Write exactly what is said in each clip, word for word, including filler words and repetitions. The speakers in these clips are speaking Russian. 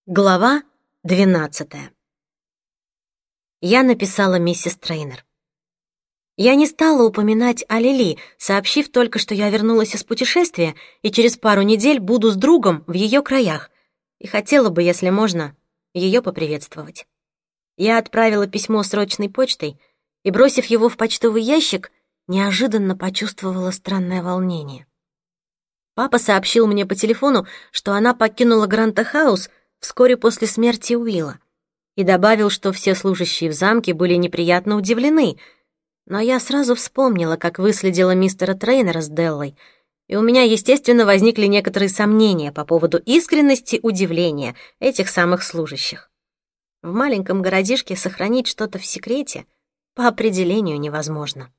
Глава двенадцатая. Я написала миссис Трейнер. Я не стала упоминать о Лили, сообщив только, что я вернулась из путешествия и через пару недель буду с другом в ее краях, и хотела бы, если можно, ее поприветствовать. Я отправила письмо срочной почтой и, бросив его в почтовый ящик, неожиданно почувствовала странное волнение. Папа сообщил мне по телефону, что она покинула Гранта-хаус вскоре после смерти Уилла, и добавил, что все служащие в замке были неприятно удивлены, но я сразу вспомнила, как выследила мистера Трейнера с Деллой, и у меня, естественно, возникли некоторые сомнения по поводу искренности удивления этих самых служащих. В маленьком городишке сохранить что-то в секрете по определению невозможно.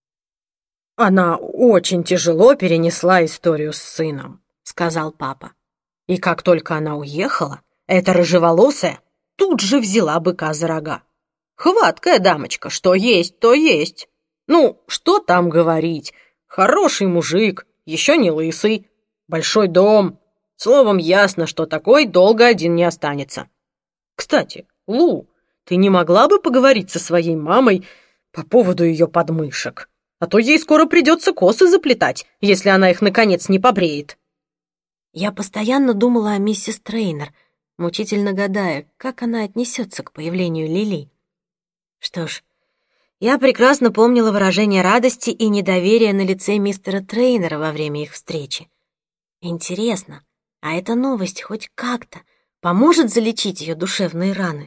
«Она очень тяжело перенесла историю с сыном», — сказал папа. «И как только она уехала, эта рыжеволосая тут же взяла быка за рога. Хваткая дамочка, что есть, то есть. Ну, что там говорить, хороший мужик, еще не лысый, большой дом. Словом, ясно, что такой долго один не останется. Кстати, Лу, ты не могла бы поговорить со своей мамой по поводу ее подмышек? А то ей скоро придется косы заплетать, если она их, наконец, не побреет». Я постоянно думала о миссис Трейнер, мучительно гадая, как она отнесется к появлению Лили. Что ж, я прекрасно помнила выражение радости и недоверия на лице мистера Трейнера во время их встречи. Интересно, а эта новость хоть как-то поможет залечить ее душевные раны?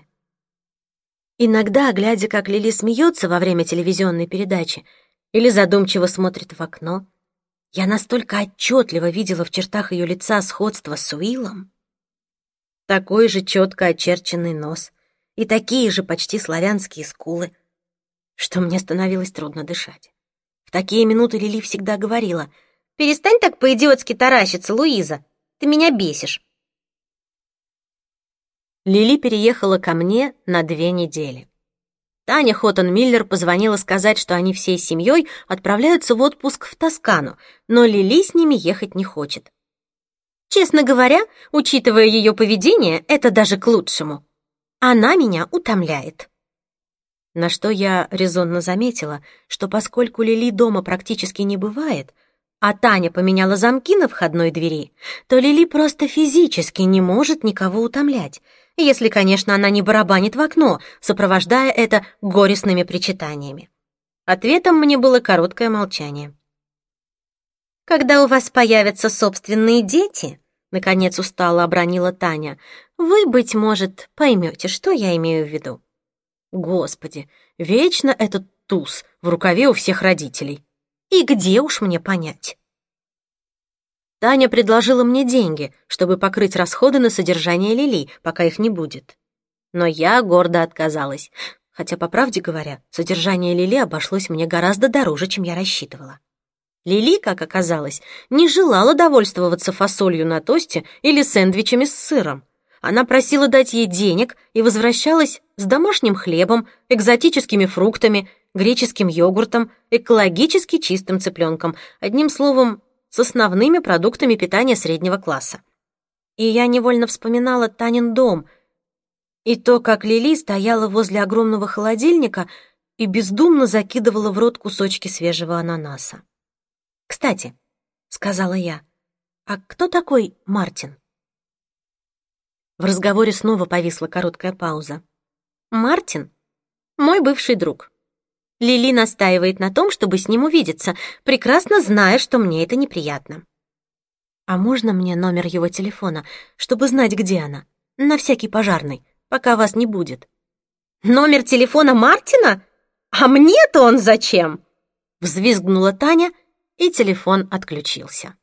Иногда, глядя, как Лили смеется во время телевизионной передачи или задумчиво смотрит в окно, я настолько отчетливо видела в чертах ее лица сходство с Уиллом. Такой же четко очерченный нос и такие же почти славянские скулы, что мне становилось трудно дышать. В такие минуты Лили всегда говорила: «Перестань так по-идиотски таращиться, Луиза, ты меня бесишь». Лили переехала ко мне на две недели. Таня Хоттон-Миллер позвонила сказать, что они всей семьей отправляются в отпуск в Тоскану, но Лили с ними ехать не хочет. Честно говоря, учитывая ее поведение, это даже к лучшему. Она меня утомляет. На что я резонно заметила, что поскольку Лили дома практически не бывает, а Таня поменяла замки на входной двери, то Лили просто физически не может никого утомлять, если, конечно, она не барабанит в окно, сопровождая это горестными причитаниями. Ответом мне было короткое молчание. «Когда у вас появятся собственные дети», — наконец устало обронила Таня, «вы, быть может, поймете, что я имею в виду». Господи, вечно этот туз в рукаве у всех родителей. И где уж мне понять? Таня предложила мне деньги, чтобы покрыть расходы на содержание Лили, пока их не будет. Но я гордо отказалась, хотя, по правде говоря, содержание Лили обошлось мне гораздо дороже, чем я рассчитывала. Лили, как оказалось, не желала довольствоваться фасолью на тосте или сэндвичами с сыром. Она просила дать ей денег и возвращалась с домашним хлебом, экзотическими фруктами, греческим йогуртом, экологически чистым цыпленком, одним словом, с основными продуктами питания среднего класса. И я невольно вспоминала Танин дом и то, как Лили стояла возле огромного холодильника и бездумно закидывала в рот кусочки свежего ананаса. «Кстати», — сказала я, — «а кто такой Мартин?» В разговоре снова повисла короткая пауза. «Мартин — мой бывший друг. Лили настаивает на том, чтобы с ним увидеться, прекрасно зная, что мне это неприятно. А можно мне номер его телефона, чтобы знать, где она? На всякий пожарный, пока вас не будет». «Номер телефона Мартина? А мне-то он зачем?» Взвизгнула Таня, и телефон отключился.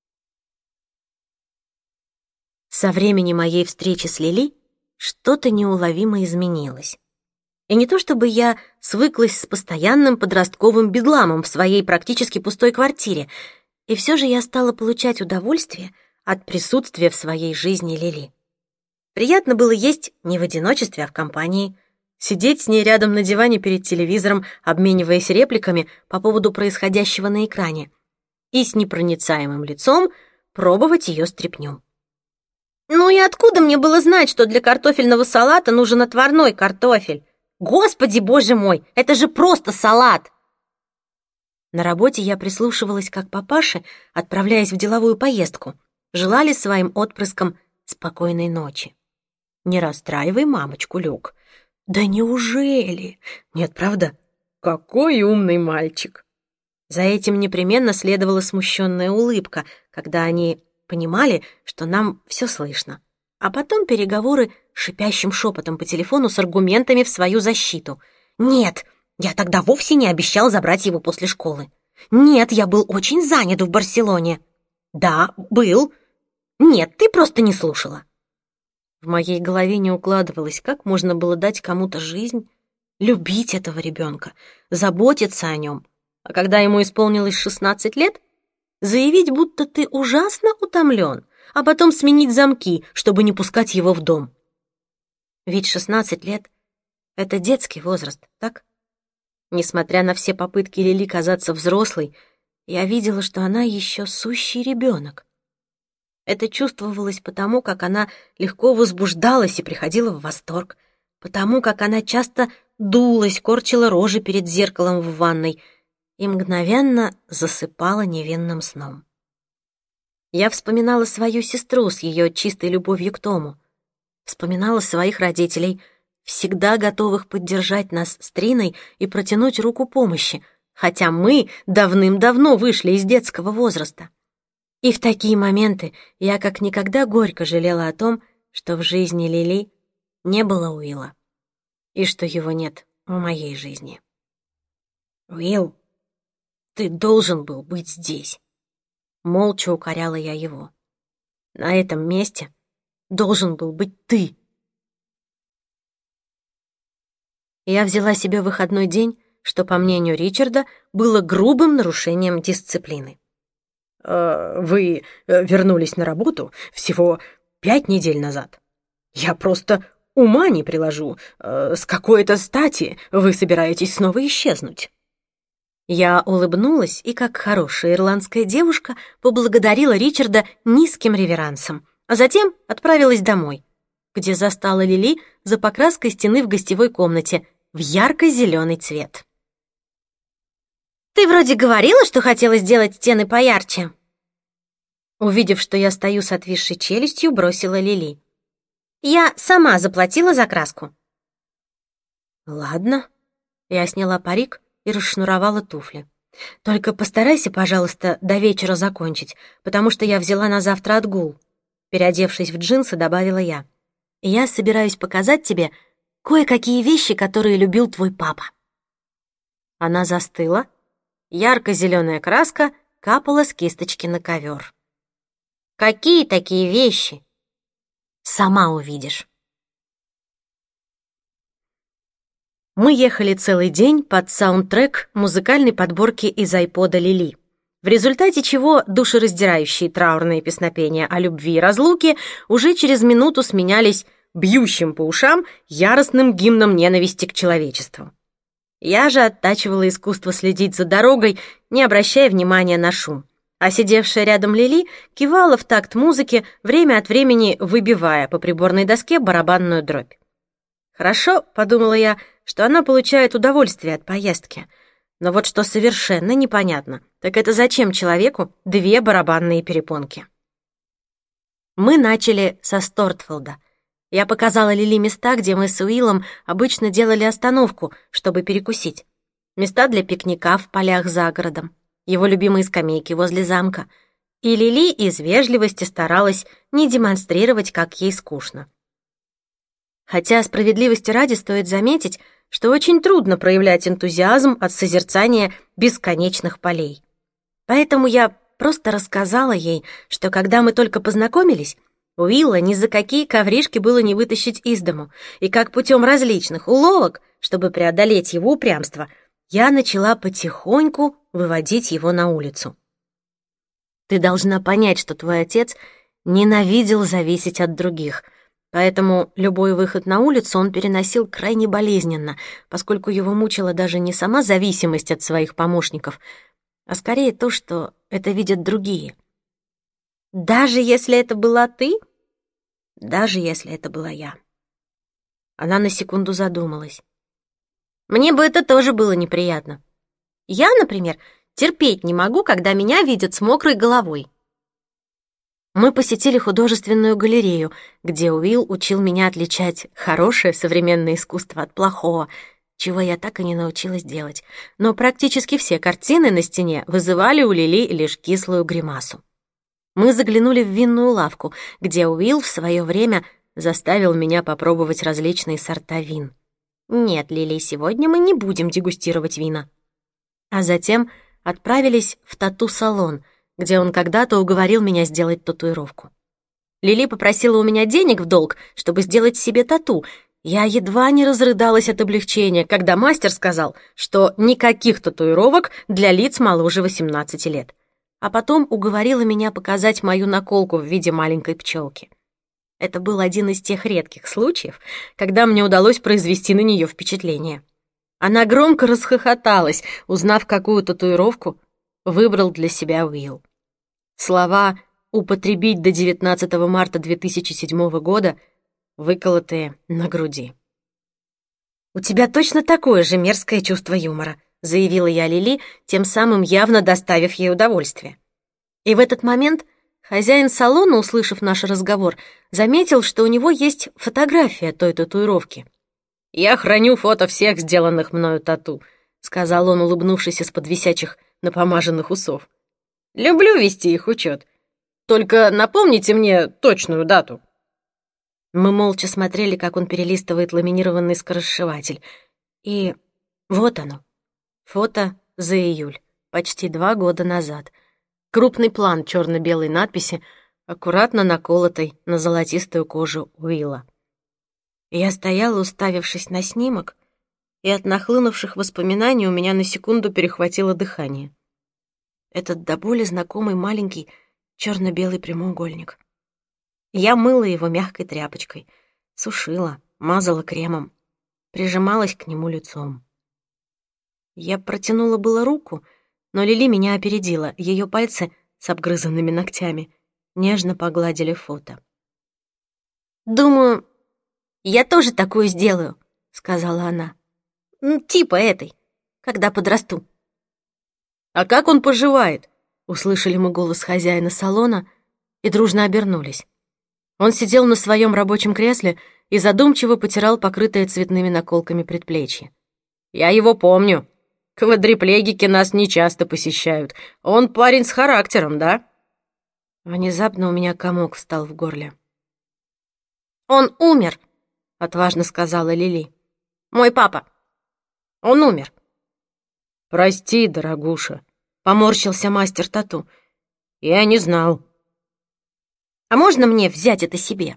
Со времени моей встречи с Лили что-то неуловимо изменилось. И не то чтобы я свыклась с постоянным подростковым бедламом в своей практически пустой квартире, и все же я стала получать удовольствие от присутствия в своей жизни Лили. Приятно было есть не в одиночестве, а в компании, сидеть с ней рядом на диване перед телевизором, обмениваясь репликами по поводу происходящего на экране, и с непроницаемым лицом пробовать ее стряпню. Ну и откуда мне было знать, что для картофельного салата нужен отварной картофель? Господи, боже мой, это же просто салат! На работе я прислушивалась, как папаши, отправляясь в деловую поездку, желали своим отпрыскам спокойной ночи. «Не расстраивай мамочку, Люк». «Да неужели?» «Нет, правда? Какой умный мальчик!» За этим непременно следовала смущенная улыбка, когда они понимали, что нам все слышно. А потом переговоры шипящим шепотом по телефону с аргументами в свою защиту. «Нет, я тогда вовсе не обещал забрать его после школы. Нет, я был очень занят в Барселоне. Да, был. Нет, ты просто не слушала». В моей голове не укладывалось, как можно было дать кому-то жизнь, любить этого ребенка, заботиться о нем, а когда ему исполнилось шестнадцать лет, заявить, будто ты ужасно утомлен, а потом сменить замки, чтобы не пускать его в дом. Ведь шестнадцать лет — это детский возраст, так? Несмотря на все попытки Лили казаться взрослой, я видела, что она еще сущий ребенок. Это чувствовалось потому, как она легко возбуждалась и приходила в восторг, потому как она часто дулась, корчила рожи перед зеркалом в ванной и мгновенно засыпала невинным сном. Я вспоминала свою сестру с ее чистой любовью к Тому, вспоминала своих родителей, всегда готовых поддержать нас с Триной и протянуть руку помощи, хотя мы давным-давно вышли из детского возраста. И в такие моменты я как никогда горько жалела о том, что в жизни Лили не было Уилла, и что его нет в моей жизни. «Уилл, ты должен был быть здесь», — молча укоряла я его. «На этом месте должен был быть ты». Я взяла себе выходной день, что, по мнению Ричарда, было грубым нарушением дисциплины. «Вы вернулись на работу всего пять недель назад. Я просто ума не приложу. С какой-то стати вы собираетесь снова исчезнуть?» Я улыбнулась и, как хорошая ирландская девушка, поблагодарила Ричарда низким реверансом, а затем отправилась домой, где застала Лили за покраской стены в гостевой комнате в ярко-зеленый цвет. «Ты вроде говорила, что хотела сделать стены поярче». Увидев, что я стою с отвисшей челюстью, бросила Лили. «Я сама заплатила за краску». «Ладно». Я сняла парик и расшнуровала туфли. «Только постарайся, пожалуйста, до вечера закончить, потому что я взяла на завтра отгул». Переодевшись в джинсы, добавила я. «Я собираюсь показать тебе кое-какие вещи, которые любил твой папа». Она застыла. Ярко-зеленая краска капала с кисточки на ковер. «Какие такие вещи?» «Сама увидишь». Мы ехали целый день под саундтрек музыкальной подборки из айпода Лили, в результате чего душераздирающие траурные песнопения о любви и разлуке уже через минуту сменялись бьющим по ушам яростным гимном ненависти к человечеству. Я же оттачивала искусство следить за дорогой, не обращая внимания на шум, а сидевшая рядом Лили кивала в такт музыки, время от времени выбивая по приборной доске барабанную дробь. «Хорошо», — подумала я, — что она получает удовольствие от поездки. Но вот что совершенно непонятно, так это зачем человеку две барабанные перепонки? Мы начали со Стортфилда. Я показала Лили места, где мы с Уиллом обычно делали остановку, чтобы перекусить. Места для пикника в полях за городом, его любимые скамейки возле замка. И Лили из вежливости старалась не демонстрировать, как ей скучно. Хотя справедливости ради стоит заметить, что очень трудно проявлять энтузиазм от созерцания бесконечных полей. Поэтому я просто рассказала ей, что когда мы только познакомились, Уилла ни за какие ковришки было не вытащить из дому, и как путем различных уловок, чтобы преодолеть его упрямство, я начала потихоньку выводить его на улицу. «Ты должна понять, что твой отец ненавидел зависеть от других», поэтому любой выход на улицу он переносил крайне болезненно, поскольку его мучила даже не сама зависимость от своих помощников, а скорее то, что это видят другие. «Даже если это была ты?» даже если это была я. Она на секунду задумалась. Мне бы это тоже было неприятно. Я, например, терпеть не могу, когда меня видят с мокрой головой. Мы посетили художественную галерею, где Уилл учил меня отличать хорошее современное искусство от плохого, чего я так и не научилась делать. Но практически все картины на стене вызывали у Лили лишь кислую гримасу. Мы заглянули в винную лавку, где Уилл в свое время заставил меня попробовать различные сорта вин. «Нет, Лили, сегодня мы не будем дегустировать вина». А затем отправились в тату-салон, где он когда-то уговорил меня сделать татуировку. Лили попросила у меня денег в долг, чтобы сделать себе тату. Я едва не разрыдалась от облегчения, когда мастер сказал, что никаких татуировок для лиц моложе восемнадцати лет. А потом уговорила меня показать мою наколку в виде маленькой пчелки. Это был один из тех редких случаев, когда мне удалось произвести на нее впечатление. Она громко расхохоталась, узнав, какую татуировку выбрал для себя Уилл. Слова «употребить до девятнадцатого марта две тысячи седьмого года» выколотые на груди. «У тебя точно такое же мерзкое чувство юмора», заявила я Лили, тем самым явно доставив ей удовольствие. И в этот момент хозяин салона, услышав наш разговор, заметил, что у него есть фотография той татуировки. «Я храню фото всех сделанных мною тату», — сказал он, улыбнувшись из-под висячих напомаженных усов. «Люблю вести их учет. Только напомните мне точную дату». Мы молча смотрели, как он перелистывает ламинированный скоросшиватель. И вот оно. Фото за июль, почти два года назад. Крупный план черно-белой надписи, аккуратно наколотой на золотистую кожу Уилла. Я стояла, уставившись на снимок, и от нахлынувших воспоминаний у меня на секунду перехватило дыхание. Этот до боли знакомый маленький черно-белый прямоугольник. Я мыла его мягкой тряпочкой, сушила, мазала кремом, прижималась к нему лицом. Я протянула было руку, но Лили меня опередила. Ее пальцы с обгрызанными ногтями нежно погладили фото. «Думаю, я тоже такую сделаю», — сказала она. «Типа этой, когда подрасту». «А как он поживает?» — услышали мы голос хозяина салона и дружно обернулись. Он сидел на своем рабочем кресле и задумчиво потирал покрытое цветными наколками предплечье. «Я его помню. Квадриплегики нас нечасто посещают. Он парень с характером, да?» Внезапно у меня комок встал в горле. «Он умер», — отважно сказала Лили. «Мой папа. Он умер». «Прости, дорогуша», — поморщился мастер тату. «Я не знал». «А можно мне взять это себе?»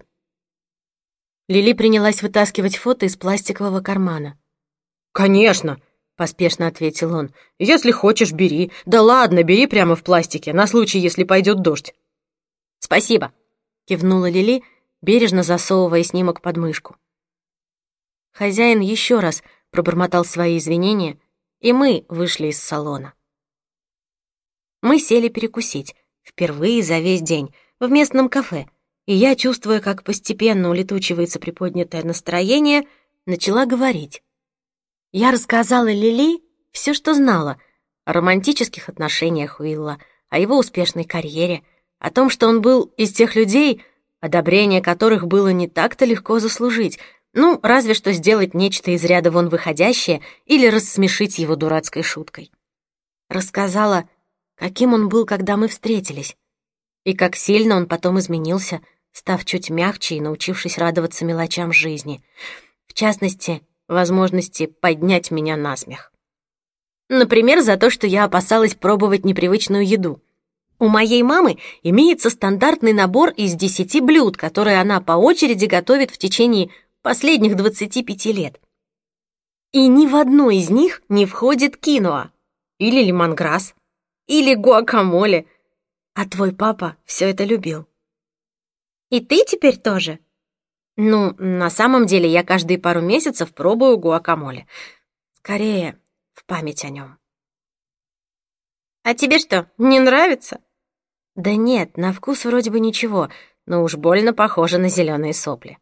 Лили принялась вытаскивать фото из пластикового кармана. «Конечно», — поспешно ответил он. «Если хочешь, бери. Да ладно, бери прямо в пластике, на случай, если пойдет дождь». «Спасибо», — кивнула Лили, бережно засовывая снимок под мышку. Хозяин еще раз пробормотал свои извинения, и мы вышли из салона. Мы сели перекусить, впервые за весь день, в местном кафе, и я, чувствуя, как постепенно улетучивается приподнятое настроение, начала говорить. Я рассказала Лили все, что знала о романтических отношениях Уилла, о его успешной карьере, о том, что он был из тех людей, одобрение которых было не так-то легко заслужить, ну, разве что сделать нечто из ряда вон выходящее или рассмешить его дурацкой шуткой. Рассказала, каким он был, когда мы встретились, и как сильно он потом изменился, став чуть мягче и научившись радоваться мелочам жизни, в частности, возможности поднять меня на смех. Например, за то, что я опасалась пробовать непривычную еду. У моей мамы имеется стандартный набор из десяти блюд, которые она по очереди готовит в течение последних двадцати пяти лет. И ни в одно из них не входит киноа, или лемонграсс, или гуакамоле. А твой папа все это любил. И ты теперь тоже? Ну, на самом деле я каждые пару месяцев пробую гуакамоле. Скорее, в память о нем. А тебе что, не нравится? Да нет, на вкус вроде бы ничего, но уж больно похоже на зеленые сопли.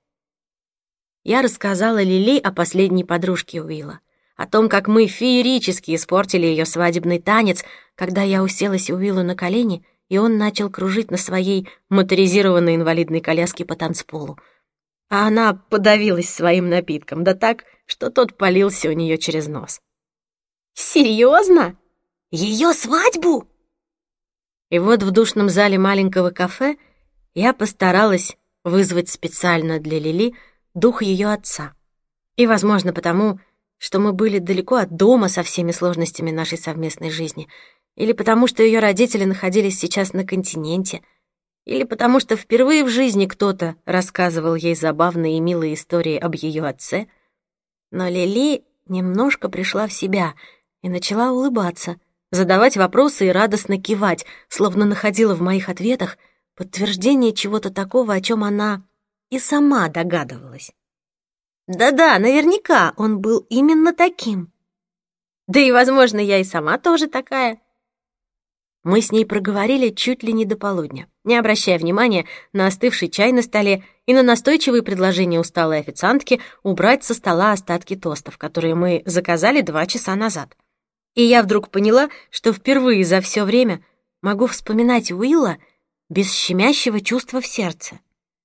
Я рассказала Лили о последней подружке Уилла, о том, как мы феерически испортили ее свадебный танец, когда я уселась Уиллу на колени, и он начал кружить на своей моторизированной инвалидной коляске по танцполу. А она подавилась своим напитком, да так, что тот полился у нее через нос. «Серьезно? Ее свадьбу?» И вот в душном зале маленького кафе я постаралась вызвать специально для Лили дух ее отца. И, возможно, потому, что мы были далеко от дома со всеми сложностями нашей совместной жизни, или потому, что ее родители находились сейчас на континенте, или потому, что впервые в жизни кто-то рассказывал ей забавные и милые истории об ее отце. Но Лили немножко пришла в себя и начала улыбаться, задавать вопросы и радостно кивать, словно находила в моих ответах подтверждение чего-то такого, о чем она и сама догадывалась. Да-да, наверняка он был именно таким. Да и, возможно, я и сама тоже такая. Мы с ней проговорили чуть ли не до полудня, не обращая внимания на остывший чай на столе и на настойчивые предложения усталой официантки убрать со стола остатки тостов, которые мы заказали два часа назад. И я вдруг поняла, что впервые за все время могу вспоминать Уилла без щемящего чувства в сердце.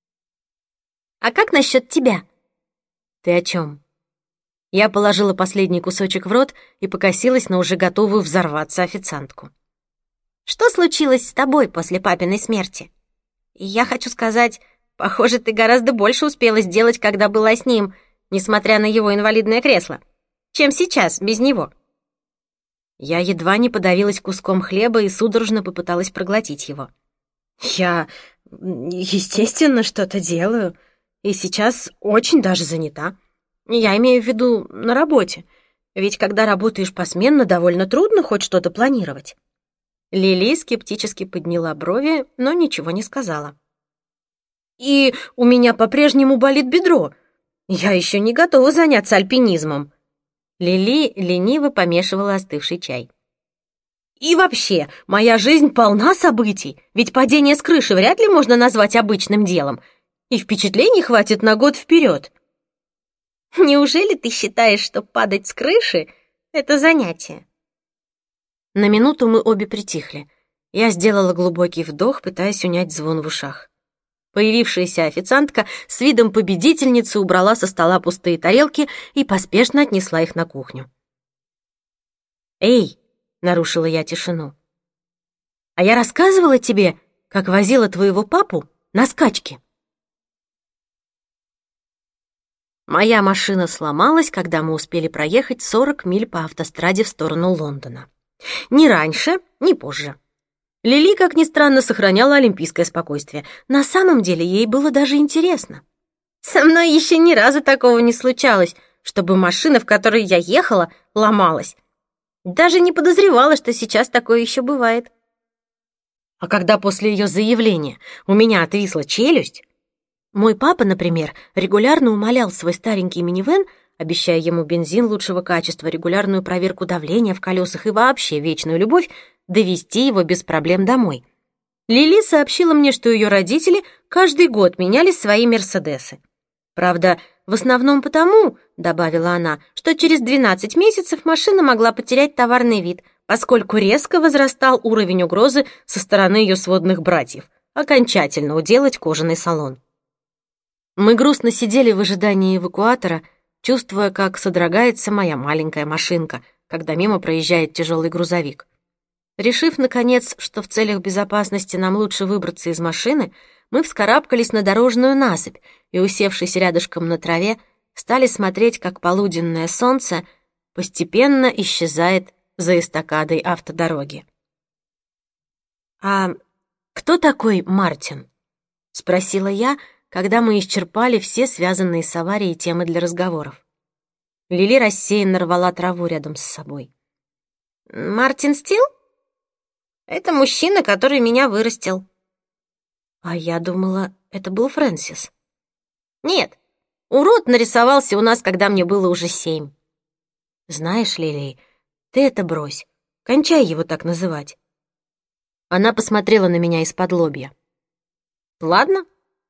«А как насчет тебя?» «Ты о чем?» Я положила последний кусочек в рот и покосилась на уже готовую взорваться официантку. «Что случилось с тобой после папиной смерти? Я хочу сказать, похоже, ты гораздо больше успела сделать, когда была с ним, несмотря на его инвалидное кресло, чем сейчас, без него». Я едва не подавилась куском хлеба и судорожно попыталась проглотить его. «Я, естественно, что-то делаю, и сейчас очень даже занята. Я имею в виду на работе, ведь когда работаешь посменно, довольно трудно хоть что-то планировать». Лили скептически подняла брови, но ничего не сказала. «И у меня по-прежнему болит бедро. Я еще не готова заняться альпинизмом». Лили лениво помешивала остывший чай. «И вообще, моя жизнь полна событий, ведь падение с крыши вряд ли можно назвать обычным делом, и впечатлений хватит на год вперед». «Неужели ты считаешь, что падать с крыши — это занятие?» На минуту мы обе притихли. Я сделала глубокий вдох, пытаясь унять звон в ушах. Появившаяся официантка с видом победительницы убрала со стола пустые тарелки и поспешно отнесла их на кухню. «Эй!» — нарушила я тишину. «А я рассказывала тебе, как возила твоего папу на скачки?» Моя машина сломалась, когда мы успели проехать сорок миль по автостраде в сторону Лондона. Ни раньше, ни позже. Лили, как ни странно, сохраняла олимпийское спокойствие. На самом деле ей было даже интересно. Со мной еще ни разу такого не случалось, чтобы машина, в которой я ехала, ломалась. Даже не подозревала, что сейчас такое еще бывает. А когда после ее заявления у меня отвисла челюсть, мой папа, например, регулярно умолял свой старенький минивэн, обещая ему бензин лучшего качества, регулярную проверку давления в колесах и вообще вечную любовь, довести его без проблем домой. Лили сообщила мне, что ее родители каждый год меняли свои «Мерседесы». Правда, в основном потому, добавила она, что через двенадцать месяцев машина могла потерять товарный вид, поскольку резко возрастал уровень угрозы со стороны ее сводных братьев, окончательно уделать кожаный салон. Мы грустно сидели в ожидании эвакуатора, чувствуя, как содрогается моя маленькая машинка, когда мимо проезжает тяжелый грузовик. Решив, наконец, что в целях безопасности нам лучше выбраться из машины, мы вскарабкались на дорожную насыпь и, усевшись рядышком на траве, стали смотреть, как полуденное солнце постепенно исчезает за эстакадой автодороги. «А кто такой Мартин?» — спросила я, когда мы исчерпали все связанные с аварией темы для разговоров. Лили рассеянно рвала траву рядом с собой. «Мартин Стил? Это мужчина, который меня вырастил». «А я думала, это был Фрэнсис». «Нет, урод нарисовался у нас, когда мне было уже семь». «Знаешь, Лили, ты это брось, кончай его так называть». Она посмотрела на меня из-под лобья. «Ладно,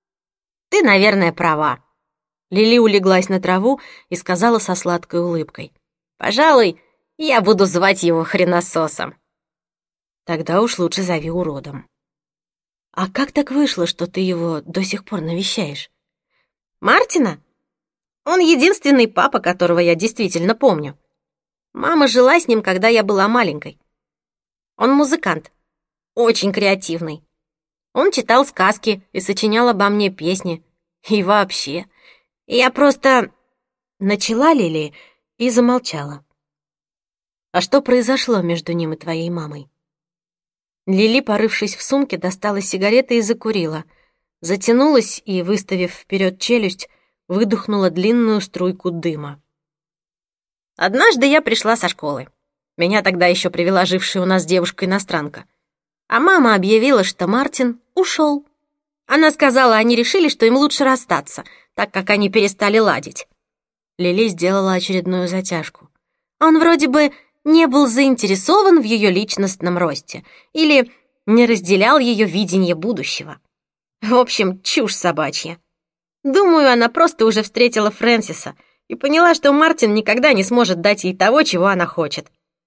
ты, наверное, права». Лили улеглась на траву и сказала со сладкой улыбкой: «Пожалуй, я буду звать его хренососом». «Тогда уж лучше зови уродом». «А как так вышло, что ты его до сих пор навещаешь?» «Мартина? Он единственный папа, которого я действительно помню. Мама жила с ним, когда я была маленькой. Он музыкант, очень креативный. Он читал сказки и сочинял обо мне песни. И вообще, я просто...» Начала Лили и замолчала. «А что произошло между ним и твоей мамой?» Лили, порывшись в сумке, достала сигареты и закурила. Затянулась и, выставив вперед челюсть, выдохнула длинную струйку дыма. «Однажды я пришла со школы. Меня тогда еще привела жившая у нас девушка-иностранка. А мама объявила, что Мартин ушел. Она сказала, они решили, что им лучше расстаться, так как они перестали ладить». Лили сделала очередную затяжку. «Он вроде бы не был заинтересован в ее личностном росте или не разделял ее видение будущего. В общем, чушь собачья. Думаю, она просто уже встретила Фрэнсиса и поняла, что Мартин никогда не сможет дать ей того, чего она хочет.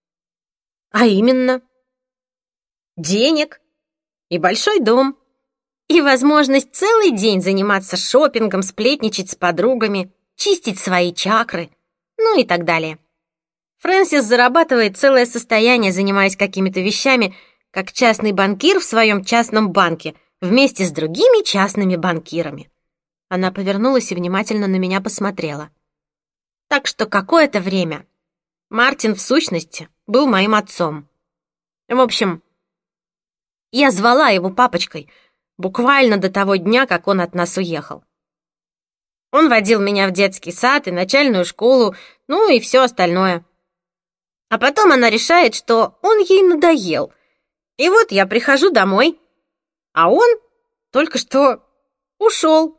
А именно, денег и большой дом, и возможность целый день заниматься шопингом, сплетничать с подругами, чистить свои чакры, ну и так далее. Фрэнсис зарабатывает целое состояние, занимаясь какими-то вещами, как частный банкир в своем частном банке, вместе с другими частными банкирами. Она повернулась и внимательно на меня посмотрела. Так что какое-то время Мартин, в сущности, был моим отцом. В общем, я звала его папочкой буквально до того дня, как он от нас уехал. Он водил меня в детский сад и начальную школу, ну и все остальное. А потом она решает, что он ей надоел. И вот я прихожу домой, а он только что ушел.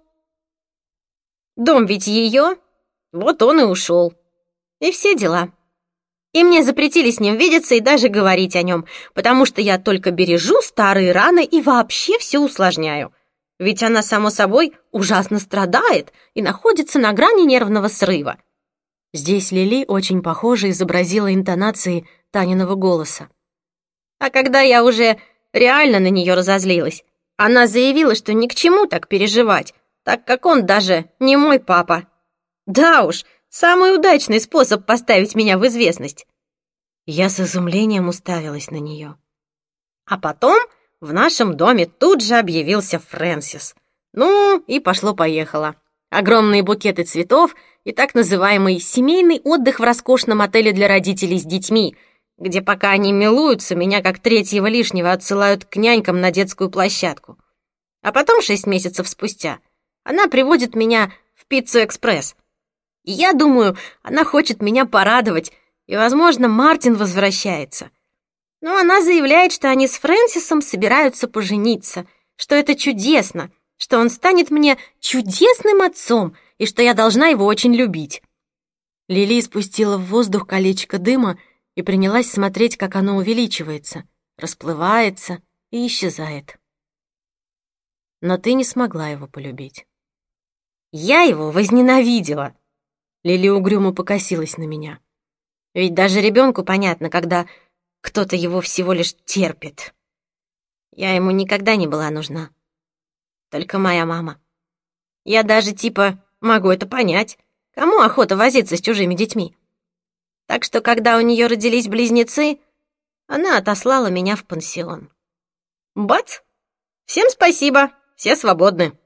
Дом ведь ее, вот он и ушел. И все дела. И мне запретили с ним видеться и даже говорить о нем, потому что я только бережу старые раны и вообще все усложняю. Ведь она, само собой, ужасно страдает и находится на грани нервного срыва. Здесь Лили очень похоже изобразила интонации Таниного голоса. А когда я уже реально на нее разозлилась, она заявила, что ни к чему так переживать, так как он даже не мой папа. Да уж, самый удачный способ поставить меня в известность. Я с изумлением уставилась на нее. А потом в нашем доме тут же объявился Фрэнсис. Ну, и пошло-поехало. Огромные букеты цветов и так называемый семейный отдых в роскошном отеле для родителей с детьми, где пока они милуются, меня как третьего лишнего отсылают к нянькам на детскую площадку. А потом, шесть месяцев спустя, она приводит меня в Пиццу-экспресс. И я думаю, она хочет меня порадовать, и, возможно, Мартин возвращается. Но она заявляет, что они с Фрэнсисом собираются пожениться, что это чудесно, что он станет мне чудесным отцом и что я должна его очень любить. Лили спустила в воздух колечко дыма и принялась смотреть, как оно увеличивается, расплывается и исчезает. Но ты не смогла его полюбить. Я его возненавидела. Лили угрюмо покосилась на меня. Ведь даже ребенку понятно, когда кто-то его всего лишь терпит. Я ему никогда не была нужна. Только моя мама. Я даже типа могу это понять. Кому охота возиться с чужими детьми? Так что, когда у нее родились близнецы, она отослала меня в пансион. Бац! Всем спасибо, все свободны.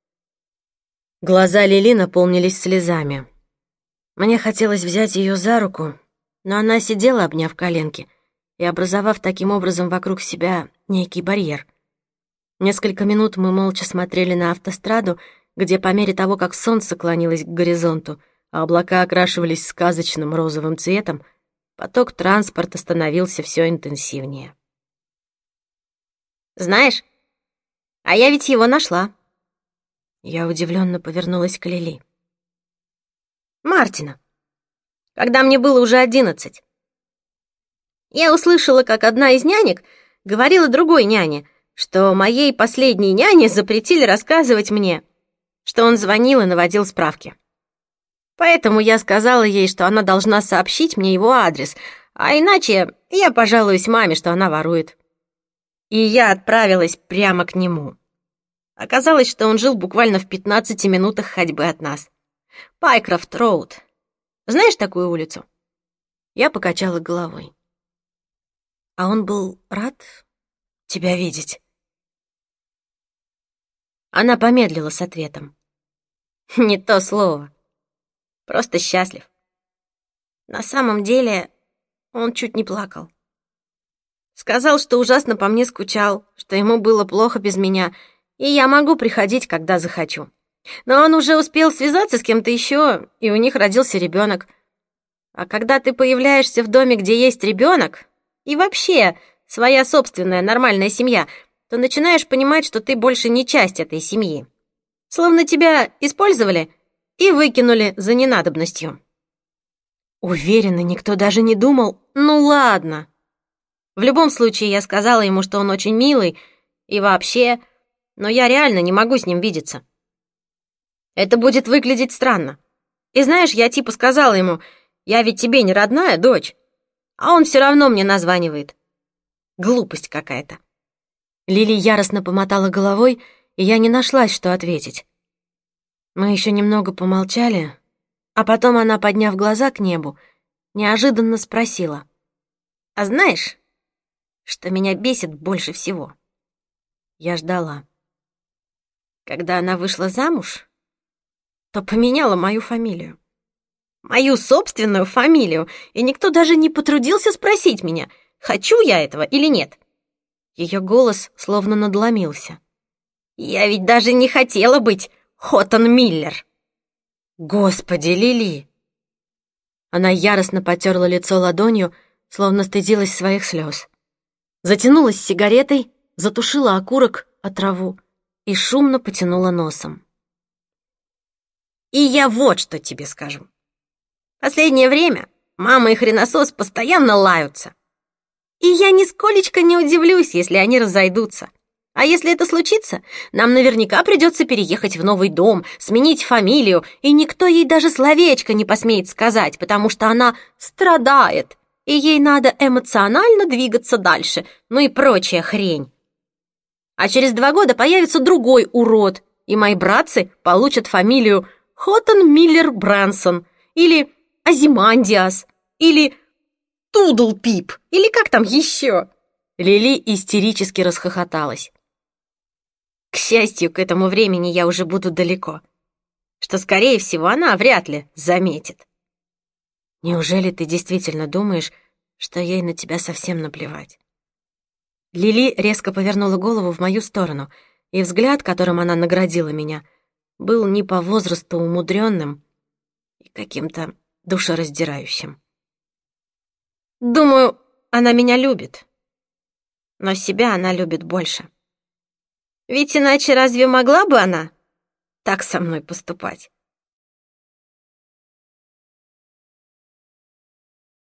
Глаза Лили наполнились слезами. Мне хотелось взять ее за руку, но она сидела, обняв коленки, и образовав таким образом вокруг себя некий барьер. Несколько минут мы молча смотрели на автостраду, где по мере того, как солнце клонилось к горизонту, а облака окрашивались сказочным розовым цветом, поток транспорта становился все интенсивнее. «Знаешь, а я ведь его нашла». Я удивленно повернулась к Лили. «Мартина, когда мне было уже одиннадцать. Я услышала, как одна из нянек говорила другой няне, что моей последней няне запретили рассказывать мне что он звонил и наводил справки. Поэтому я сказала ей, что она должна сообщить мне его адрес, а иначе я пожалуюсь маме, что она ворует. И я отправилась прямо к нему. Оказалось, что он жил буквально в пятнадцати минутах ходьбы от нас. Пайкрофт-роуд. Знаешь такую улицу? Я покачала головой. А он был рад тебя видеть? Она помедлила с ответом. Не то слово. Просто счастлив. На самом деле, он чуть не плакал. Сказал, что ужасно по мне скучал, что ему было плохо без меня, и я могу приходить, когда захочу. Но он уже успел связаться с кем-то еще, и у них родился ребенок. А когда ты появляешься в доме, где есть ребенок, и вообще своя собственная нормальная семья, то начинаешь понимать, что ты больше не часть этой семьи. Словно тебя использовали и выкинули за ненадобностью. Уверена, никто даже не думал. Ну ладно. В любом случае, я сказала ему, что он очень милый, и вообще, но я реально не могу с ним видеться. Это будет выглядеть странно. И знаешь, я типа сказала ему, я ведь тебе не родная дочь, а он все равно мне названивает. Глупость какая-то. Лили яростно помотала головой, и я не нашлась, что ответить. Мы еще немного помолчали, а потом она, подняв глаза к небу, неожиданно спросила. «А знаешь, что меня бесит больше всего?» Я ждала. Когда она вышла замуж, то поменяла мою фамилию. Мою собственную фамилию, и никто даже не потрудился спросить меня, хочу я этого или нет. Ее голос словно надломился. Я ведь даже не хотела быть Хоттон Миллер. Господи, Лили! Она яростно потерла лицо ладонью, словно стыдилась своих слез. Затянулась сигаретой, затушила окурок о траву и шумно потянула носом. И я вот что тебе скажу. Последнее время мама и хреносос постоянно лаются. И я нисколечко не удивлюсь, если они разойдутся. А если это случится, нам наверняка придется переехать в новый дом, сменить фамилию, и никто ей даже словечко не посмеет сказать, потому что она страдает, и ей надо эмоционально двигаться дальше, ну и прочая хрень. А через два года появится другой урод, и мои братцы получат фамилию Хоттон Миллер Брэнсон, или Азимандиас, или Тудлпип, или как там еще. Лили истерически расхохоталась. К счастью, к этому времени я уже буду далеко, что, скорее всего, она вряд ли заметит. Неужели ты действительно думаешь, что ей на тебя совсем наплевать? Лили резко повернула голову в мою сторону, и взгляд, которым она наградила меня, был не по возрасту умудренным и каким-то душераздирающим. Думаю, она меня любит, но себя она любит больше. Ведь иначе разве могла бы она так со мной поступать?